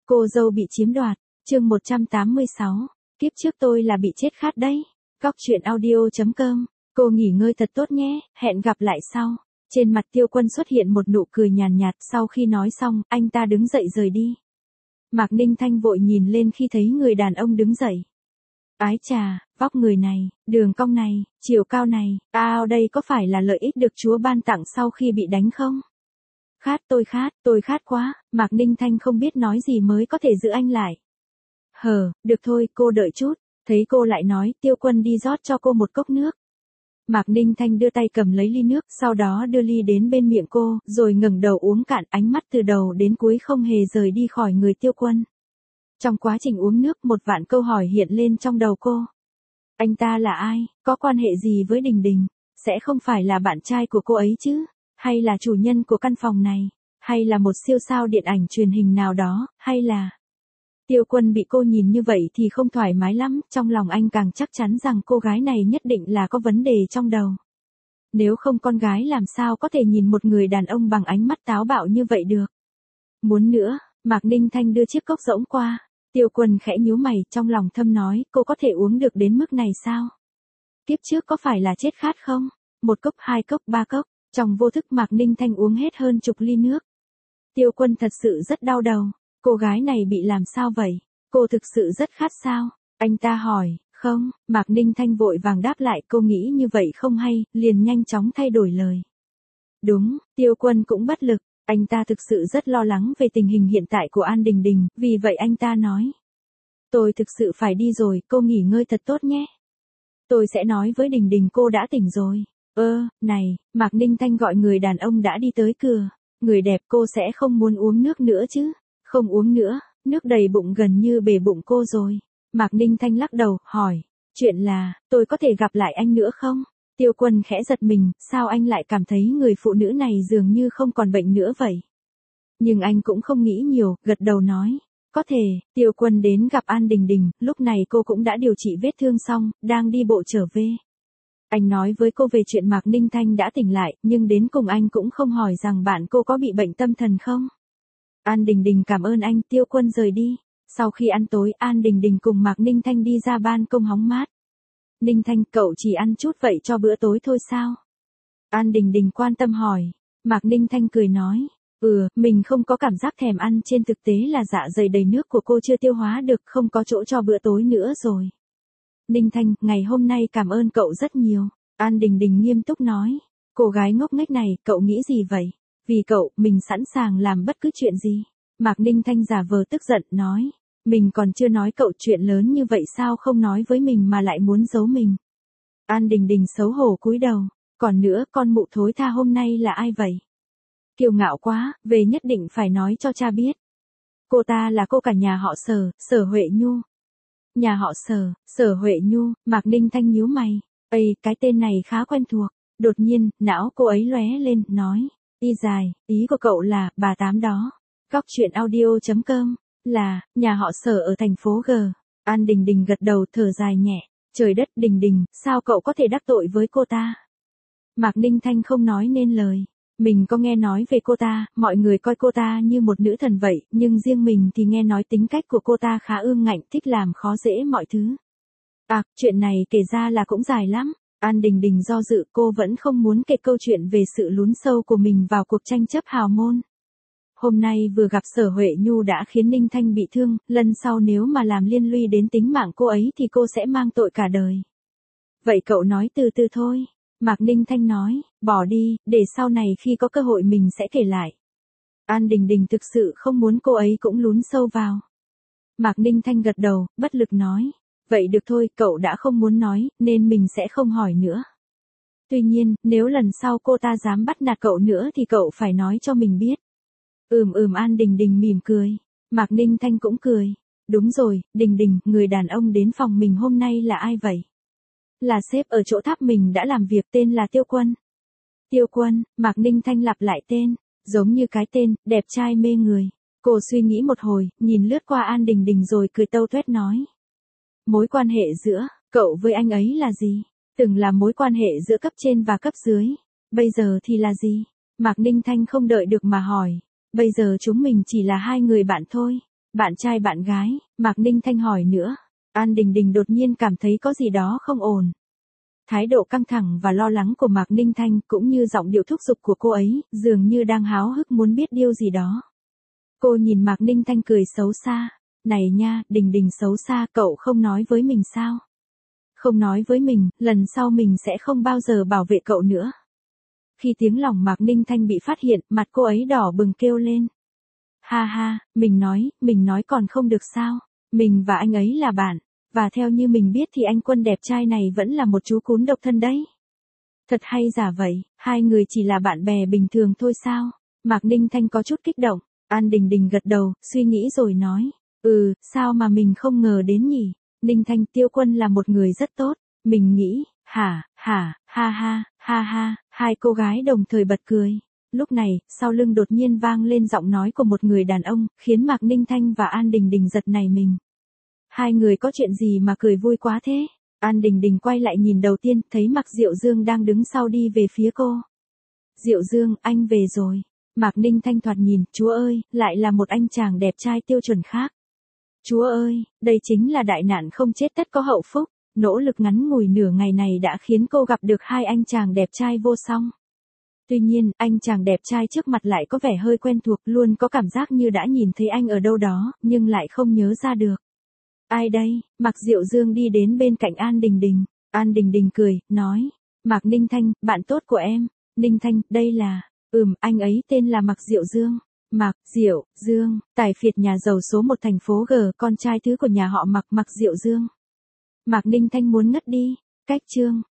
Cô dâu bị chiếm đoạt, chương 186, kiếp trước tôi là bị chết khát đấy. Góc truyện audio.com, cô nghỉ ngơi thật tốt nhé, hẹn gặp lại sau. Trên mặt Tiêu Quân xuất hiện một nụ cười nhàn nhạt, sau khi nói xong, anh ta đứng dậy rời đi. Mạc Ninh Thanh vội nhìn lên khi thấy người đàn ông đứng dậy. Ái chà, vóc người này, đường cong này, chiều cao này, đây có phải là lợi ích được Chúa ban tặng sau khi bị đánh không? Tôi khát quá, Mạc Ninh Thanh không biết nói gì mới có thể giữ anh lại. Được thôi, cô đợi chút, thấy cô lại nói, Tiêu Quân đi rót cho cô một cốc nước. Mạc Ninh Thanh đưa tay cầm lấy ly nước, sau đó đưa ly đến bên miệng cô, rồi ngẩng đầu uống cạn, ánh mắt từ đầu đến cuối không hề rời đi khỏi người Tiêu Quân. Trong quá trình uống nước, một vạn câu hỏi hiện lên trong đầu cô. Anh ta là ai, có quan hệ gì với Đình Đình, sẽ không phải là bạn trai của cô ấy chứ, hay là chủ nhân của căn phòng này, hay là một siêu sao điện ảnh truyền hình nào đó, hay là... Tiêu Quân bị cô nhìn như vậy thì không thoải mái lắm, trong lòng anh càng chắc chắn rằng cô gái này nhất định là có vấn đề trong đầu. Nếu không con gái làm sao có thể nhìn một người đàn ông bằng ánh mắt táo bạo như vậy được. Muốn nữa, Mạc Ninh Thanh đưa chiếc cốc rỗng qua. Tiêu Quân khẽ nhíu mày, trong lòng thầm nói, cô có thể uống được đến mức này sao? Kiếp trước có phải là chết khát không? Một cốc, hai cốc, ba cốc, trong vô thức Mạc Ninh Thanh uống hết hơn chục ly nước. Tiêu Quân thật sự rất đau đầu, cô gái này bị làm sao vậy? Cô thực sự rất khát sao? Anh ta hỏi, không, Mạc Ninh Thanh vội vàng đáp lại, cô nghĩ như vậy không hay, liền nhanh chóng thay đổi lời. Đúng, Tiêu Quân cũng bất lực. Anh ta thực sự rất lo lắng về tình hình hiện tại của An Đình Đình, vì vậy anh ta nói. Tôi thực sự phải đi rồi, cô nghỉ ngơi thật tốt nhé. Tôi sẽ nói với Đình Đình cô đã tỉnh rồi. Này, Mạc Ninh Thanh gọi người đàn ông đã đi tới cửa. Người đẹp, cô sẽ không muốn uống nước nữa chứ? Không uống nữa, nước đầy bụng gần như bể bụng cô rồi. Mạc Ninh Thanh lắc đầu, hỏi. Chuyện là, tôi có thể gặp lại anh nữa không? Tiêu Quân khẽ giật mình, sao anh lại cảm thấy người phụ nữ này dường như không còn bệnh nữa vậy? Nhưng anh cũng không nghĩ nhiều, gật đầu nói. Có thể, Tiêu Quân đến gặp An Đình Đình, lúc này cô cũng đã điều trị vết thương xong, đang đi bộ trở về. Anh nói với cô về chuyện Mạc Ninh Thanh đã tỉnh lại, nhưng đến cùng anh cũng không hỏi rằng bạn cô có bị bệnh tâm thần không. An Đình Đình cảm ơn anh, Tiêu Quân rời đi. Sau khi ăn tối, An Đình Đình cùng Mạc Ninh Thanh đi ra ban công hóng mát. Ninh Thanh, cậu chỉ ăn chút vậy cho bữa tối thôi sao? An Đình Đình quan tâm hỏi. Mạc Ninh Thanh cười nói. Mình không có cảm giác thèm ăn, trên thực tế là dạ dày đầy nước của cô chưa tiêu hóa được, không có chỗ cho bữa tối nữa rồi. Ninh Thanh, ngày hôm nay cảm ơn cậu rất nhiều. An Đình Đình nghiêm túc nói. Cô gái ngốc nghếch này, cậu nghĩ gì vậy? Vì cậu, mình sẵn sàng làm bất cứ chuyện gì. Mạc Ninh Thanh giả vờ tức giận, nói. Mình còn chưa nói cậu chuyện lớn như vậy sao không nói với mình mà lại muốn giấu mình. An Đình Đình xấu hổ cúi đầu. Còn nữa, con mụ thối tha hôm nay là ai vậy? Kiêu ngạo quá, về nhất định phải nói cho cha biết. Cô ta là cô cả nhà họ Sở, Sở Huệ Nhu. Nhà họ Sở, Sở Huệ Nhu, Mạc Ninh Thanh nhíu mày. Cái tên này khá quen thuộc. Đột nhiên, não cô ấy lóe lên, nói. Y dài, ý của cậu là, bà Tám đó. Góc truyện audio.com, là, nhà họ Sở ở thành phố G. An Đình Đình gật đầu thở dài nhẹ. Trời đất, Đình Đình, sao cậu có thể đắc tội với cô ta? Mạc Ninh Thanh không nói nên lời. Mình có nghe nói về cô ta, mọi người coi cô ta như một nữ thần vậy, nhưng riêng mình thì nghe nói tính cách của cô ta khá ương ngạnh, thích làm khó dễ mọi thứ. Chuyện này kể ra là cũng dài lắm. An Đình Đình do dự, cô vẫn không muốn kể câu chuyện về sự lún sâu của mình vào cuộc tranh chấp hào môn. Hôm nay vừa gặp Sở Huệ Nhu đã khiến Ninh Thanh bị thương, lần sau nếu mà làm liên lụy đến tính mạng cô ấy thì cô sẽ mang tội cả đời. Vậy cậu nói từ từ thôi. Mạc Ninh Thanh nói, bỏ đi, để sau này khi có cơ hội mình sẽ kể lại. An Đình Đình thực sự không muốn cô ấy cũng lún sâu vào. Mạc Ninh Thanh gật đầu, bất lực nói. Vậy được thôi, cậu đã không muốn nói, nên mình sẽ không hỏi nữa. Tuy nhiên, nếu lần sau cô ta dám bắt nạt cậu nữa thì cậu phải nói cho mình biết. An Đình Đình mỉm cười. Mạc Ninh Thanh cũng cười. Đúng rồi, Đình Đình, người đàn ông đến phòng mình hôm nay là ai vậy? Là sếp ở chỗ tháp mình đã làm việc, tên là Tiêu Quân. Tiêu Quân, Mạc Ninh Thanh lặp lại tên, giống như cái tên, đẹp trai mê người. Cô suy nghĩ một hồi, nhìn lướt qua An Đình Đình rồi cười tâu tuét nói. Mối quan hệ giữa, cậu với anh ấy là gì? Từng là mối quan hệ giữa cấp trên và cấp dưới. Bây giờ thì là gì? Mạc Ninh Thanh không đợi được mà hỏi. Bây giờ chúng mình chỉ là hai người bạn thôi. Bạn trai bạn gái, Mạc Ninh Thanh hỏi nữa. An Đình Đình đột nhiên cảm thấy có gì đó không ổn. Thái độ căng thẳng và lo lắng của Mạc Ninh Thanh cũng như giọng điệu thúc giục của cô ấy, dường như đang háo hức muốn biết điều gì đó. Cô nhìn Mạc Ninh Thanh cười xấu xa. Này nha, Đình Đình xấu xa, cậu không nói với mình sao? Không nói với mình, lần sau mình sẽ không bao giờ bảo vệ cậu nữa. Khi tiếng lòng Mạc Ninh Thanh bị phát hiện, mặt cô ấy đỏ bừng kêu lên. Ha ha, mình nói còn không được sao? Mình và anh ấy là bạn, và theo như mình biết thì anh Quân đẹp trai này vẫn là một chú cún độc thân đấy. Thật hay giả vậy, hai người chỉ là bạn bè bình thường thôi sao? Mạc Ninh Thanh có chút kích động. An Đình Đình gật đầu, suy nghĩ rồi nói. Sao mà mình không ngờ đến nhỉ? Ninh Thanh, Tiêu Quân là một người rất tốt. Mình nghĩ, ha ha, hai cô gái đồng thời bật cười. Lúc này, sau lưng đột nhiên vang lên giọng nói của một người đàn ông, khiến Mạc Ninh Thanh và An Đình Đình giật nảy mình. Hai người có chuyện gì mà cười vui quá thế? An Đình Đình quay lại nhìn đầu tiên, thấy Mạc Diệu Dương đang đứng sau đi về phía cô. Diệu Dương, anh về rồi. Mạc Ninh Thanh thoạt nhìn, chúa ơi, lại là một anh chàng đẹp trai tiêu chuẩn khác. Chúa ơi, đây chính là đại nạn không chết tất có hậu phúc. Nỗ lực ngắn ngủi nửa ngày này đã khiến cô gặp được hai anh chàng đẹp trai vô song. Tuy nhiên, anh chàng đẹp trai trước mặt lại có vẻ hơi quen thuộc, luôn có cảm giác như đã nhìn thấy anh ở đâu đó, nhưng lại không nhớ ra được. Ai đây? Mạc Diệu Dương đi đến bên cạnh An Đình Đình. An Đình Đình cười, nói. Mạc Ninh Thanh, bạn tốt của em. Ninh Thanh, đây là. Anh ấy tên là Mạc Diệu Dương. Mạc Diệu Dương, tài phiệt nhà giàu số 1 thành phố G, con trai thứ của nhà họ Mạc Diệu Dương. Mạc Ninh Thanh muốn ngất đi. Cách chương